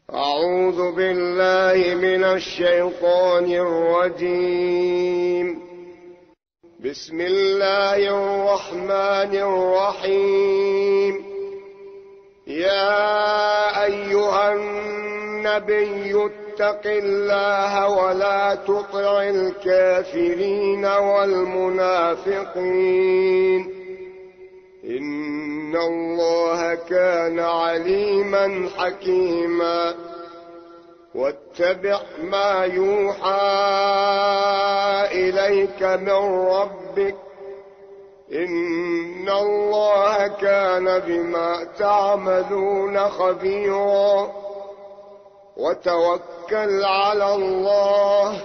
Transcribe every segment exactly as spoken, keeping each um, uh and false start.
أعوذ بالله من الشيطان الرجيم. بسم الله الرحمن الرحيم. يا أيها النبي اتق الله ولا تطع الكافرين والمنافقين إن الله كان عليما حكيما. واتبع ما يوحى إليك من ربك إن الله كان بما تعملون خبيرا. وتوكل على الله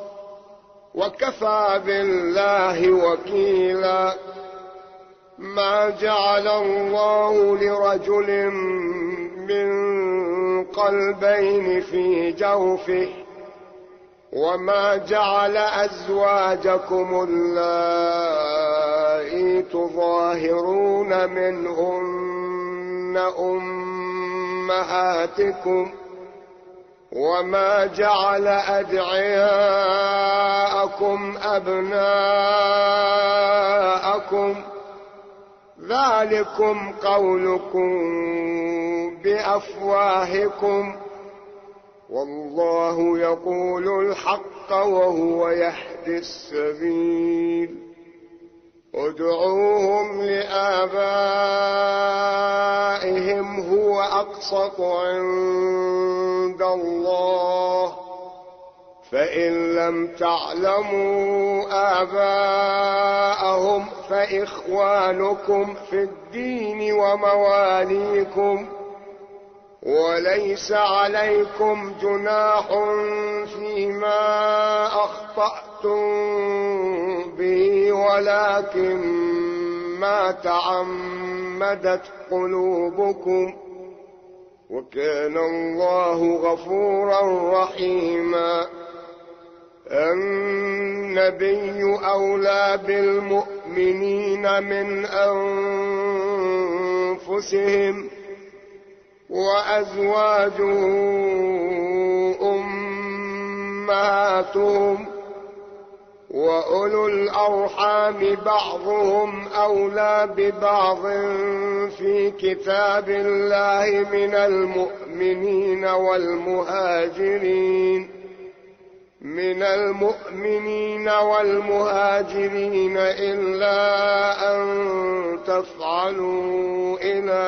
وكفى بالله وكيلا. ما جعل الله لرجل من قلبين في جوفه وما جعل أزواجكم اللائي تظاهرون منهن أمهاتكم وما جعل أدعياءكم أبناءكم ذلكم قولكم بأفواهكم والله يقول الحق وهو يهدي السبيل. ادعوهم لآبائهم هو أقسط عند الله فإن لم تعلموا آباءهم فإخوانكم في الدين ومواليكم وليس عليكم جناح فيما أخطأتم به ولكن ما تعمدت قلوبكم وكان الله غفورا رحيما. النبي أولى بالمؤمنين من أنفسهم وأزواجه أمهاتهم وأولو الأرحام بعضهم أولى ببعض في كتاب الله من المؤمنين والمهاجرين من المؤمنين والمهاجرين إلا أن تفعلوا إلى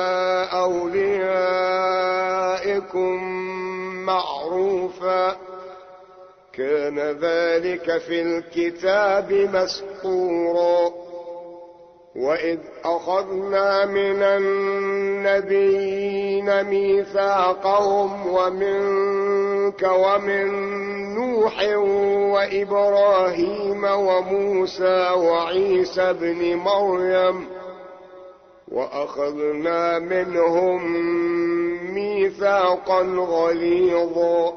أوليائكم معروفا كان ذلك في الكتاب مسطورا. وإذ أخذنا من النبيين ميثاقهم ومنك ومن نوح وإبراهيم وموسى وعيسى ابن مريم وأخذنا منهم ميثاقا غليظا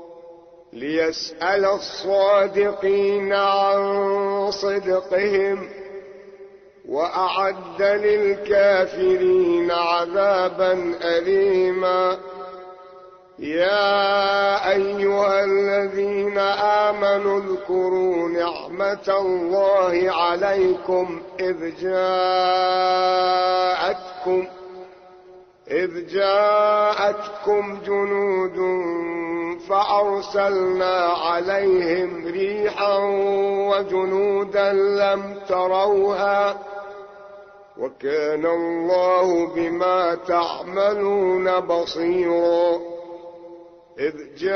ليسأل الصادقين عن صدقهم وأعد للكافرين عذابا أليما. يا أيها الذين آمنوا اذكروا نعمة الله عليكم إذ جاءتكم إذ جاءتكم جنود فأرسلنا عليهم ريحا وجنودا لم تروها وكان الله بما تعملون بصيرا. إذ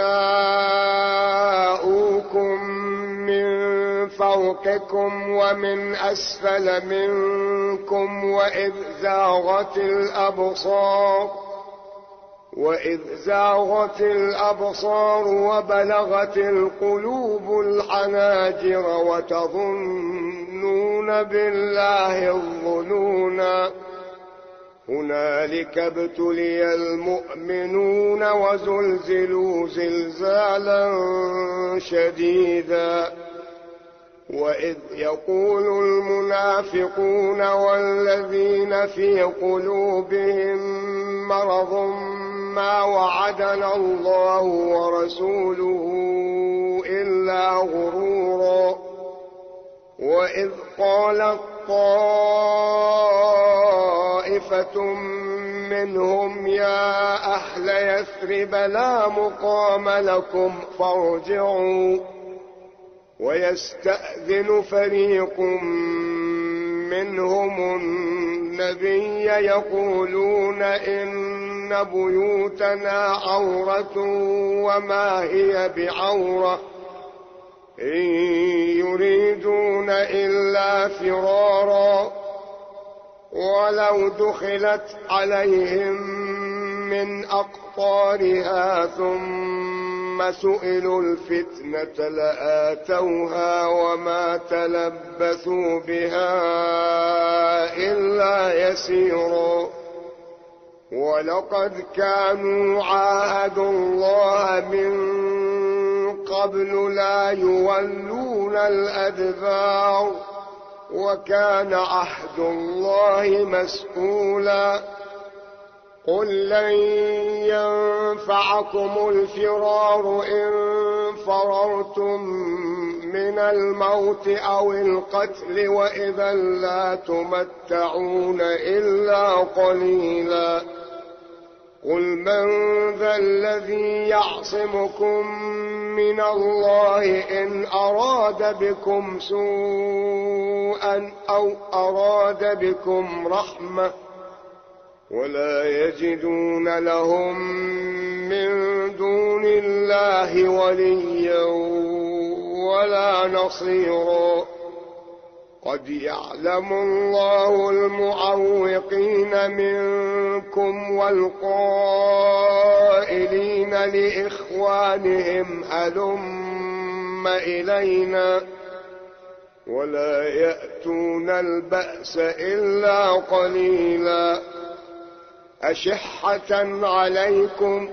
جاءوكم من فوقكم ومن أسفل منكم وإذ زاغت الأبصار وإذ زاغت الأبصار وبلغت القلوب الحناجر وتظنون بالله الظنونا هنالك ابتلي المؤمنون وزلزلوا زلزالا شديدا. وإذ يقول المنافقون والذين في قلوبهم مرض ما وعدنا الله ورسوله إلا غرورا. وإذ قالت طائفة منهم يا أهل يثرب لا مقام لكم فارجعوا ويستأذن فريق منهم النبي يقولون إن بيوتنا عورة وما هي بعورة إن يريدون إلا فرارا ولو دخلت عليهم من أقطارها ثم سئلوا الفتنة لآتوها وما تلبثوا بها إلا يسيرا. ولقد كانوا عاهدوا الله من قبل لا يولون الأدبار وكان عهد الله مسؤولا. قل لن ينفعكم الفرار إن فررتم من الموت أو القتل وإذا لا تمتعون إلا قليلا. قل من ذا الذي يعصمكم من الله إن أراد بكم سوءا أو أراد بكم رحمة ولا يجدون لهم من دون الله وليا ولا نصيرا. قد يعلم الله المعوقين منكم والقائلين لإخوانهم هلم إلينا ولا يأتون البأس إلا قليلا. أشحة عليكم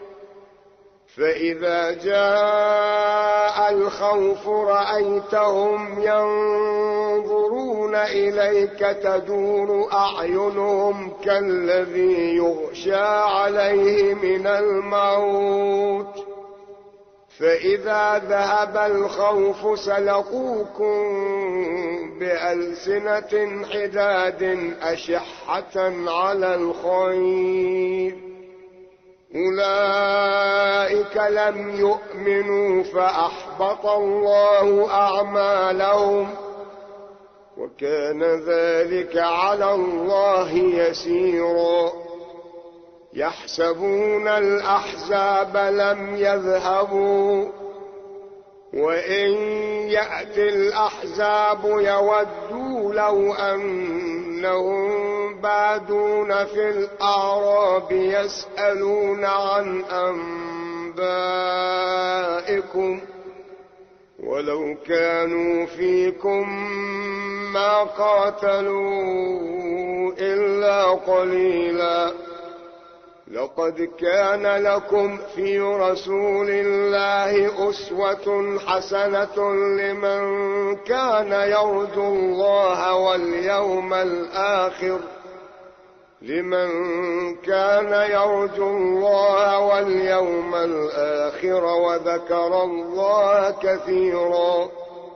فإذا جاء الخوف رأيتهم ينظرون إليك تدور أعينهم كالذي يغشى عليه من الموت فإذا ذهب الخوف سلقوكم بألسنة حداد أشحة على الخير أولئك لم يؤمنوا فأحبط الله أعمالهم وكان ذلك على الله يسيرا. يحسبون الأحزاب لم يذهبوا وإن يأتي الأحزاب يودوا لو أنهم بادون في الأعراب يسألون عن أنبائكم ولو كانوا فيكم ما قاتلوا إلا قليلا. لقد كان لكم في رسول الله أسوة حسنة لمن كان يرجو الله واليوم الآخر لمن كان يرجو الله واليوم الآخر وذكر الله كثيرا.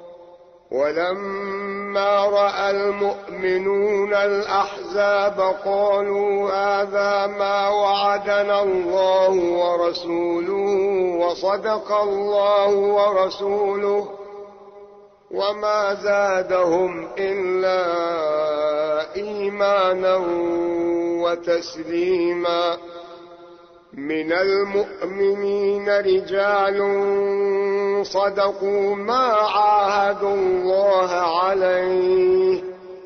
ولما رأى المؤمنون الأحزاب قالوا هذا ما وعدنا الله ورسوله وصدق الله ورسوله وما زادهم إلا إيمانا وتسليما. من المؤمنين رجال صدقوا ما عاهدوا الله عليه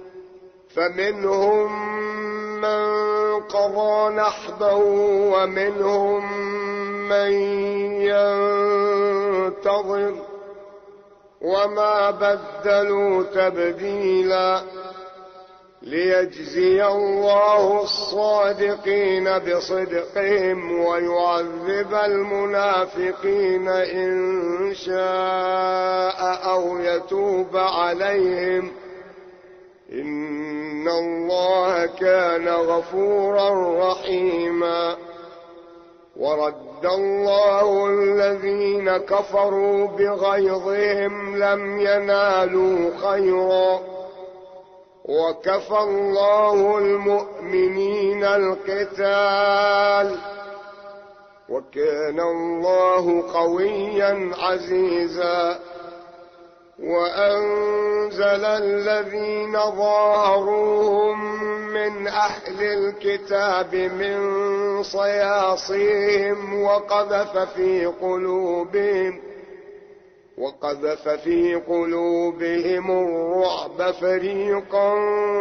فمنهم من قضى نحبه ومنهم من ينتظر وما بدلوا تبديلا. ليجزي الله الصادقين بصدقهم ويعذب المنافقين إن شاء أو يتوب عليهم إن الله كان غفورا رحيما. ورد الله الذين كفروا بغيظهم لم ينالوا خيرا وكفى الله المؤمنين القتال وكان الله قويا عزيزا. وأنزل الذين ظاهروهم من أهل الكتاب من صياصيهم وقذف في قلوبهم وقذف في قلوبهم الرعب فريقا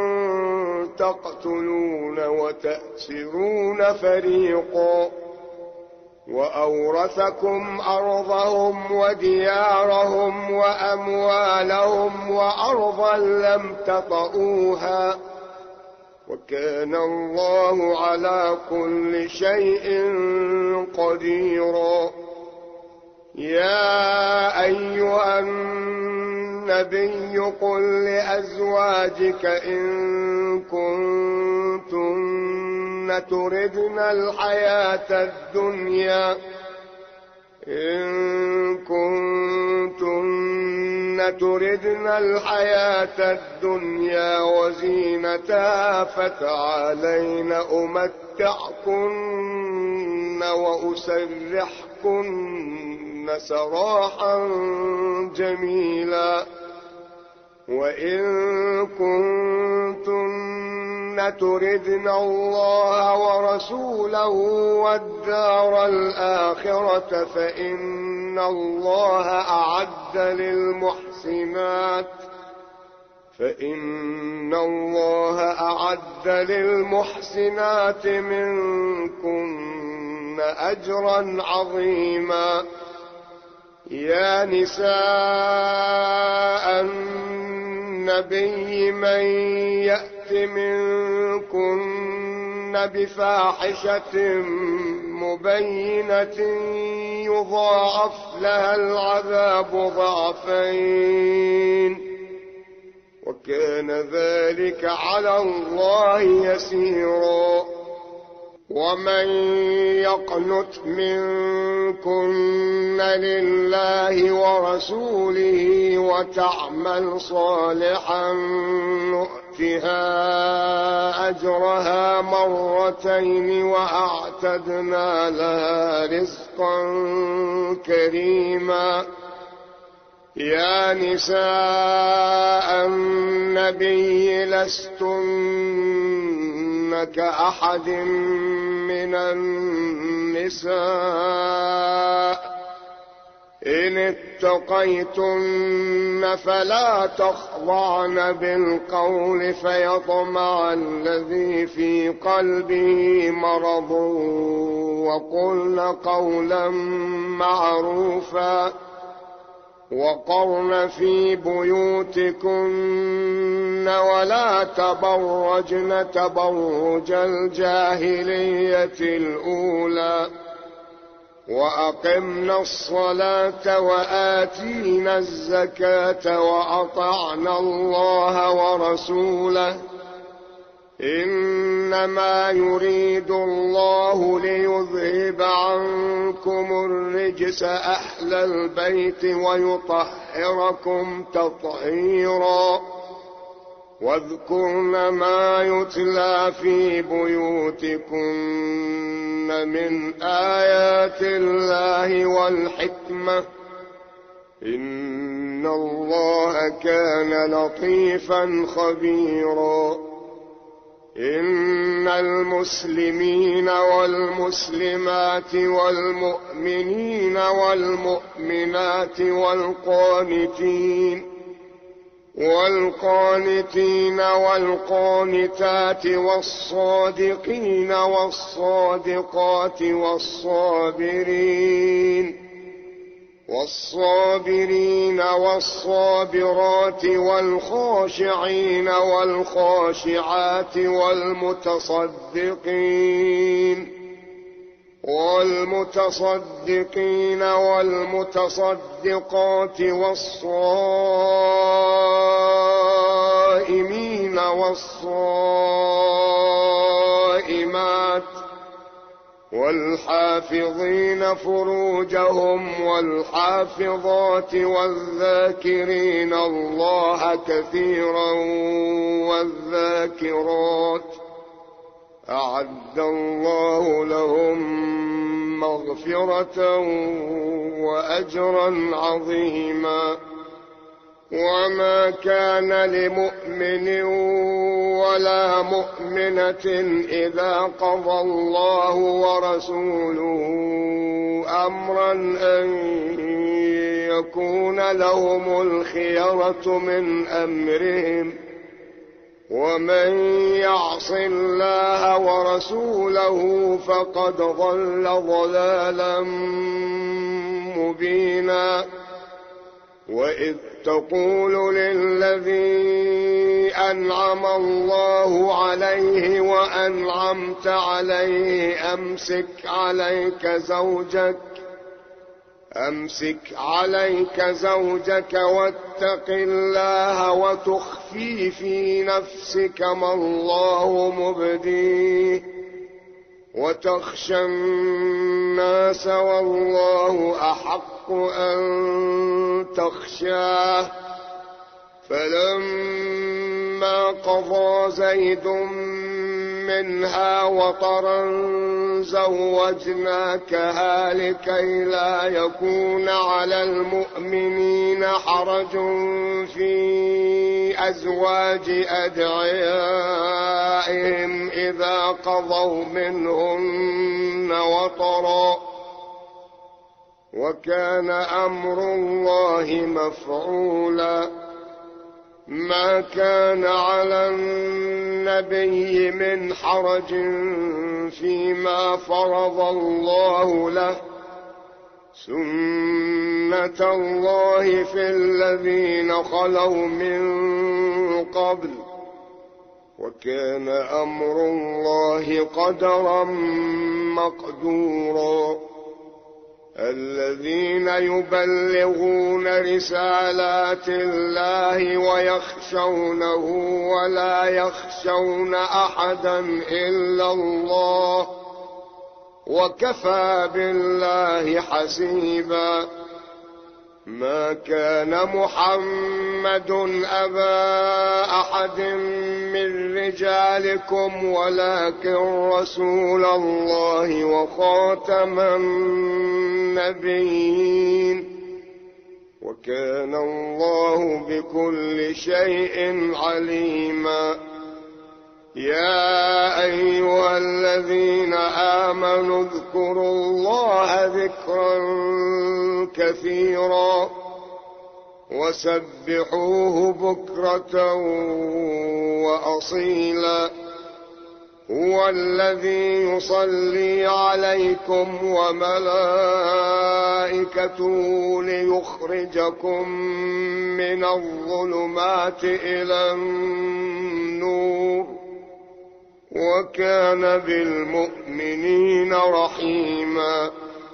تقتلون وتأسرون فريقا وأورثكم أرضهم وديارهم وأموالهم وأرضا لم تطئوها وكان الله على كل شيء قديرا. يا أيها النبي قل لأزواجك إن كنتن تردن الحياة الدنيا إن كنتن تردن الحياة الدنيا وزينتها فتعالين أمتعكن وأسرحكن سراحا جميلا. وإن كنتن تردن الله ورسوله والدار الآخرة فإن الله أعد للمحسنات فإن الله أعد للمحسنات منكن أجرا عظيما. يا نساء النبي من يأت منكن بفاحشة مبينة يضاعف لها العذاب ضعفين وكان ذلك على الله يسيرا. ومن يقنت منكن لله ورسوله وتعمل صالحا نؤتها أجرها مرتين وأعتدنا لها رزقا كريما. يا نساء النبي لستن كأحد من النساء إن اتقيتن فلا تخضعن بالقول فيطمع الذي في قلبه مرض وقلن قولا معروفا وقرن في بيوتكن ولا تبرجن تبرج الجاهلية الأولى وأقمنا الصلاة وآتينا الزكاة وأطعنا الله ورسوله إنما يريد الله ليذهب عنكم الرجس أهل البيت ويطهركم تطهيرا. واذكرن ما يتلى في بيوتكن من آيات الله والحكمة إن الله كان لطيفا خبيرا. إن المسلمين والمسلمات والمؤمنين والمؤمنات والقانتين والقانتين والقانتات والصادقين والصادقات والصابرين والصابرين والصابرات والخاشعين والخاشعات والمتصدقين والمتصدقين والمتصدقات والصائمين والصائمات والحافظين فروجهم والحافظات والذاكرين الله كثيرا والذاكرات أعد الله لهم مغفرة وأجرا عظيما. وما كان لمؤمن ولا مؤمنة إذا قضى الله ورسوله أمرا أن يكون لهم الخيرة من أمرهم ومن يعص الله ورسوله فقد ضل ضلالا مبينا. وإذ تقول للذي أنعم الله عليه وأنعمت عليه أمسك عليك زوجك أمسك عليك زوجك واتق الله وتخفي في نفسك ما الله مبديه وتخشى الناس والله أحق أن تخشاه. فلما قضى زيد منها وطرا زوجناكها لكي لا يكون على المؤمنين حرج في أزواج أدعيائهم إذا قضوا منهن وطرا وكان أمر الله مفعولا. ما كان على النبي من حرج فيما فرض الله له سنة الله في الذين خلوا من قبل وكان أمر الله قدرا مقدورا. الذين يبلغون رسالات الله ويخشونه ولا يخشون أحدا إلا الله وكفى بالله حسيبا. ما كان محمد أبا أحد من رجالكم ولكن رسول الله وخاتم النبيين وكان الله بكل شيء عليما. يا أيها الذين آمنوا اذكروا الله ذكرا كثيرا وسبحوه بكرة وأصيلا. هو الذي يصلي عليكم وملائكته ليخرجكم من الظلمات إلى النور وكان بالمؤمنين رحيما.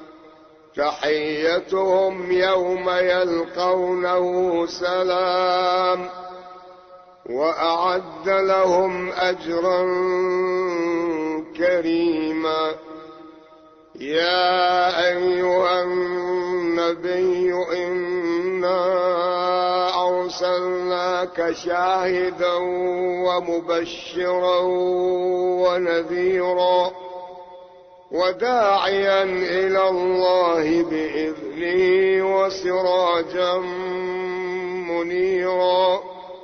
تحيتهم يوم يلقونه سلام وأعد لهم أجرا كريما. يا أيها النبي إنا أرسلناك شاهدا ومبشرا ونذيرا وداعيا إلى الله بإذنه وسراجا منيرا.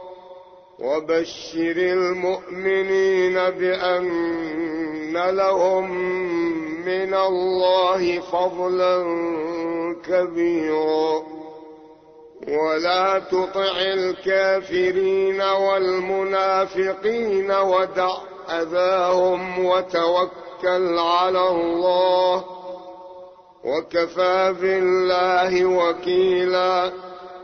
وبشر المؤمنين بأن لهم من الله فضلا كبيرا. ولا تطع الكافرين والمنافقين ودع أذاهم وتوكل على الله وكفى بالله وكيلا.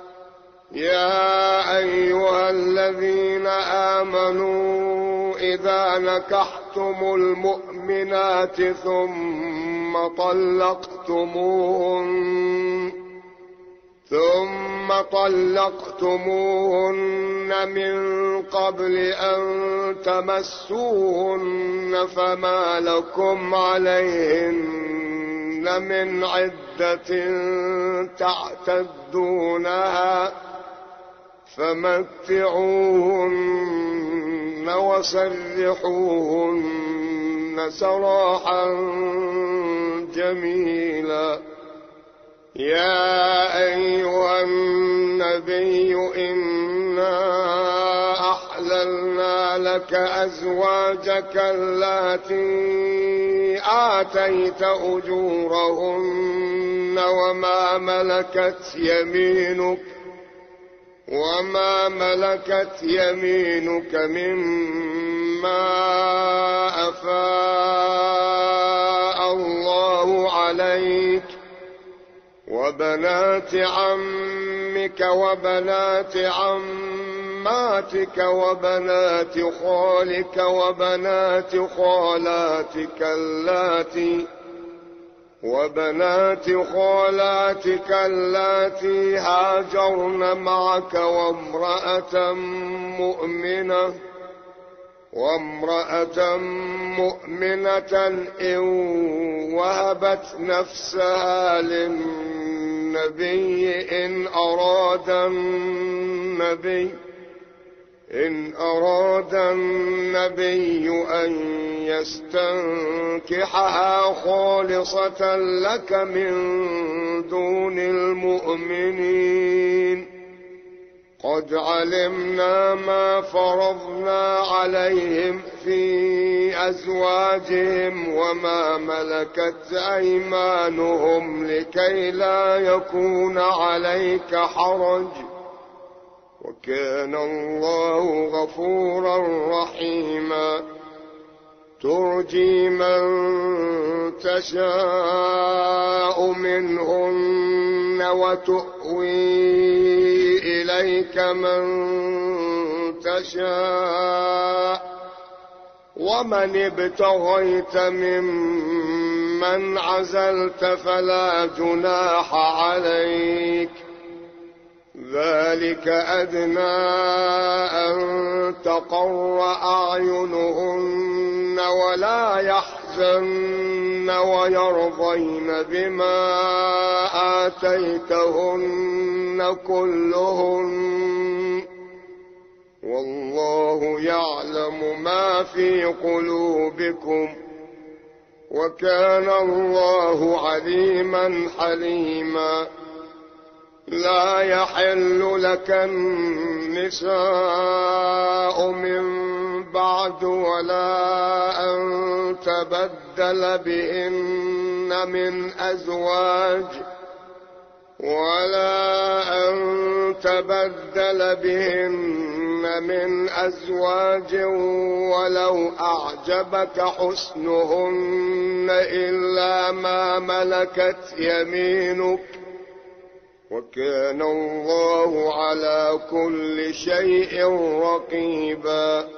يا أيها الذين آمنوا إذا نكحتم المؤمنات ثم طلقتموهن ثم طلقتموهن من قبل أن تمسوهن فما لكم عليهن من عدة تعتدونها فمتعوهن وسرحوهن سراحا جميلا. يا أيها النبي إنا أحللنا لك أزواجك اللاتي آتيت أجورهن وما ملكت يمينك وما ملكت يمينك مما أفاء الله عليك وبنات عمك وبنات عماتك وبنات خالك وبنات خالاتك اللاتي وبنات خالاتك اللاتي هاجرن معك وامرأة مؤمنة وامرأة مؤمنة إن وهبت نفسها للنبي إن أراد النبي إن أراد النبي أن يستنكحها خالصة لك من دون المؤمنين. قد علمنا ما فرضنا عليهم في أزواجهم وما ملكت أيمانهم لكي لا يكون عليك حرج وكان الله غفورا رحيما. ترجي من تشاء منهن وتؤوي إليك من تشاء ومن ابتغيت ممن عزلت فلا جناح عليك ذلك أدنى أن تقر أعينهن ولا يحزن ويرضين بما آتيتهن كلهن والله يعلم ما في قلوبكم وكان الله عليما حليما. لا يحل لك النساء من بعد ولا أن تبدل بهن من أزواج ولا أن تبدل بهن من أزواج ولو أعجبك حسنهن إلا ما ملكت يمينك وكان الله على كل شيء رقيبا.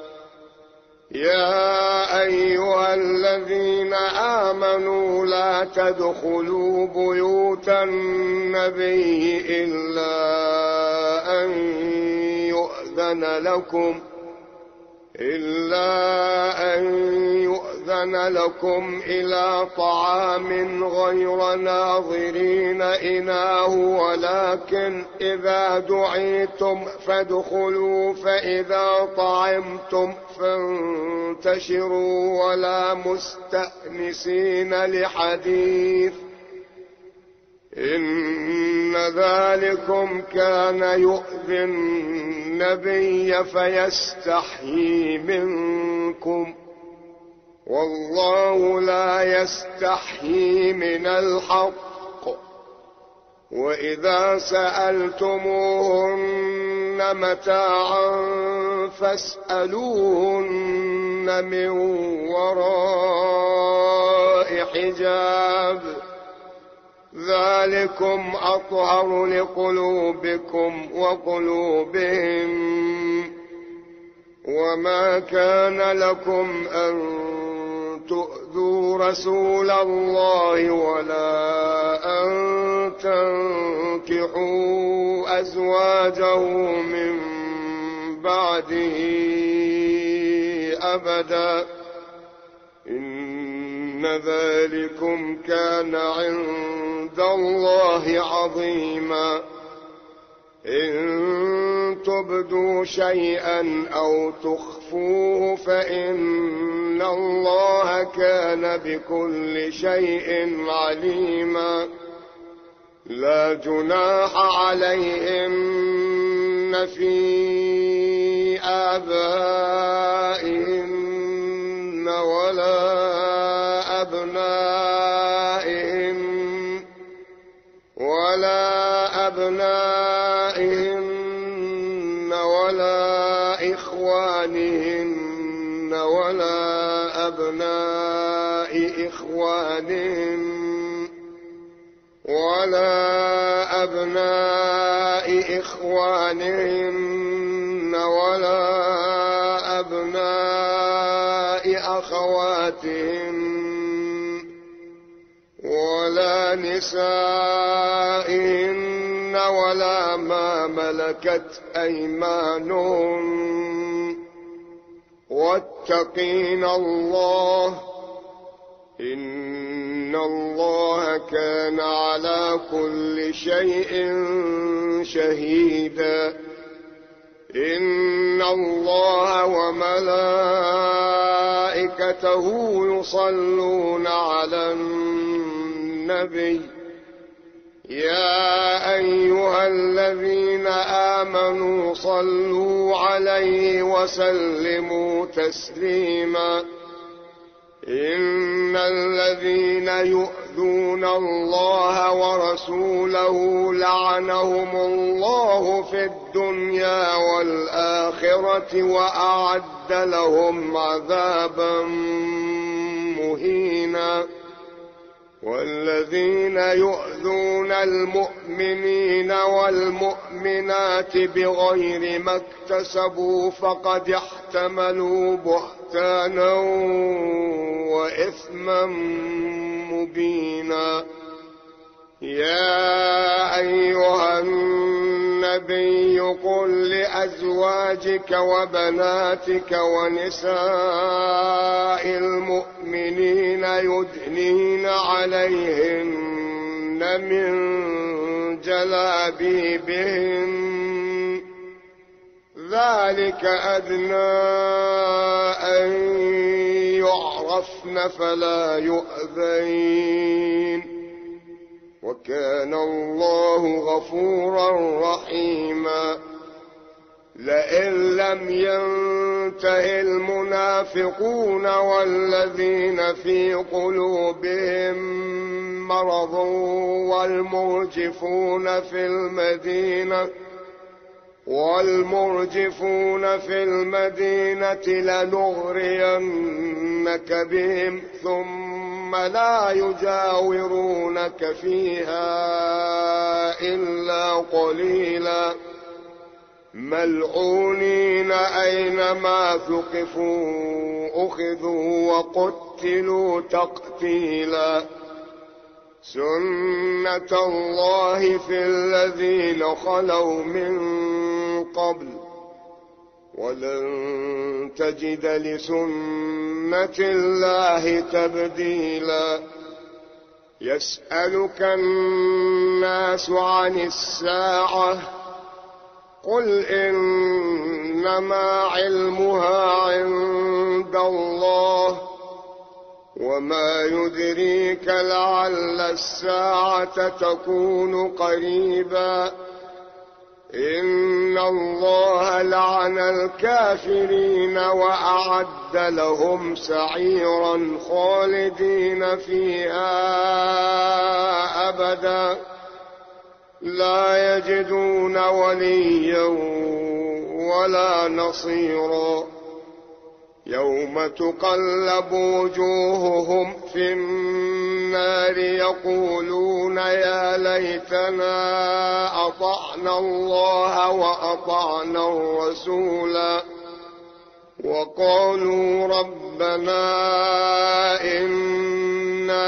يا أيها الذين آمنوا لا تدخلوا بيوت النبي إلا أن يؤذن لكم إلا أن يؤذن لكم إلى طعام غير ناظرين إناه ولكن إذا دعيتم فادخلوا فإذا طعمتم فانتشروا ولا مستأنسين لحديث إن ذلكم كان يؤذي النبي فيستحيي منكم والله لا يستحيي من الحق. وإذا سألتموهن متاعا فاسألوهن من وراء حجاب ذلكم أطهر لقلوبكم وقلوبهم. وما كان لكم أن تؤذوا رسول الله ولا أن تنكحوا أزواجه من بعده أبدا إن ذلكم كان عند الله عظيما إن تبدوا شيئا أو تخفوه فإن الله كان بكل شيء عليما لا جناح عليهن في آبائهن ولا أبنائهن ولا أبنائهن ولا إخوانهن ولا أبناء إخوانهن ولا أبناء إخوانهن ولا أبناء أخواتهن ولا نسائهن ولا ما ملكت أيمانهن واتقين الله إن الله كان على كل شيء شهيدا إن الله وملائكته يصلون على النبي يا أيها الذين آمنوا صلوا عليه وسلموا تسليما إن الذين يؤذون الله ورسوله لعنهم الله في الدنيا والآخرة وأعد لهم عذابا مهينا والذين يؤذون المؤمنين والمؤمنات بغير ما اكتسبوا فقد احتملوا بهتانا وإثما مبينا يا أيها النبي قل لأزواجك وبناتك ونساء المؤمنين يدنين عليهن من جلابيبهن ذلك أدنى أن يعرفن فلا يؤذين وكان الله غفورا رحيما لئن لم ينته المنافقون والذين في قلوبهم مرض والمرجفون في المدينة والمرجفون في المدينة لنغرينك بهم ثم لا يجاورونك فيها إلا قليلا ملعونين أينما ثقفوا أخذوا وقتلوا تقتيلا سنة الله في الذين خلوا من قبل ولن تجد لسنة الله تبديلا يسألك الناس عن الساعة قل إنما علمها عند الله وما يدريك لعل الساعة تكون قريبا إن الله لعن الكافرين وأعد لهم سعيرا خالدين فيها أبدا لا يجدون وليا ولا نصيرا يوم تقلب وجوههم في النار يقولون يا ليتنا أطعنا الله وأطعنا الرسولا وقالوا ربنا إن إنا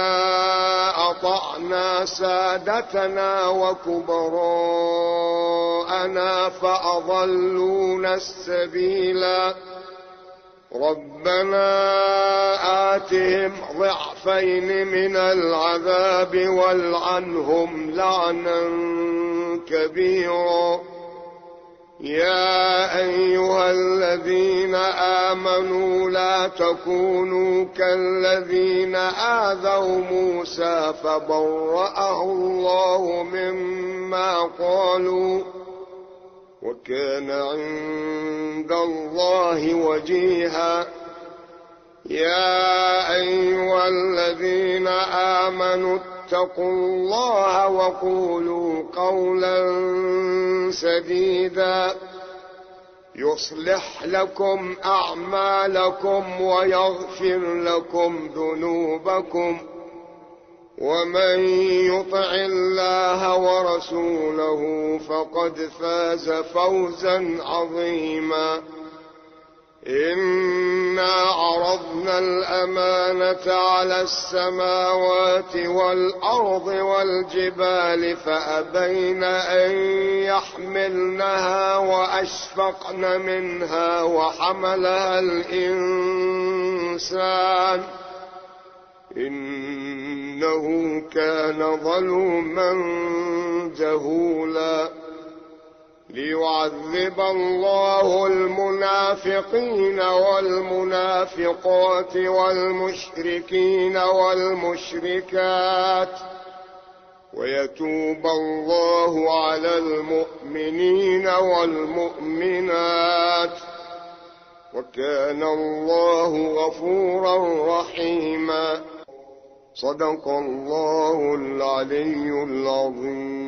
أطعنا سادتنا وكبراءنا فأضلونا السبيلا ربنا آتهم ضعفين من العذاب والعنهم لعنا كبيرا يا أيها الذين آمنوا لا تكونوا كالذين آذوا موسى فبرأه الله مما قالوا وكان عند الله وجيها يا أيها الذين آمنوا اتقوا الله وقولوا قولا سديدا يصلح لكم أعمالكم ويغفر لكم ذنوبكم ومن يطع الله ورسوله فقد فاز فوزا عظيما إنا عرضنا الأمانة على السماوات والأرض والجبال فأبين أن يحملنها وأشفقن منها وحملها الإنسان إنه كان ظلوما جهولا ليعذب الله المنافقين والمنافقات والمشركين والمشركات ويتوب الله على المؤمنين والمؤمنات وكان الله غفورا رحيما صدق الله العلي العظيم.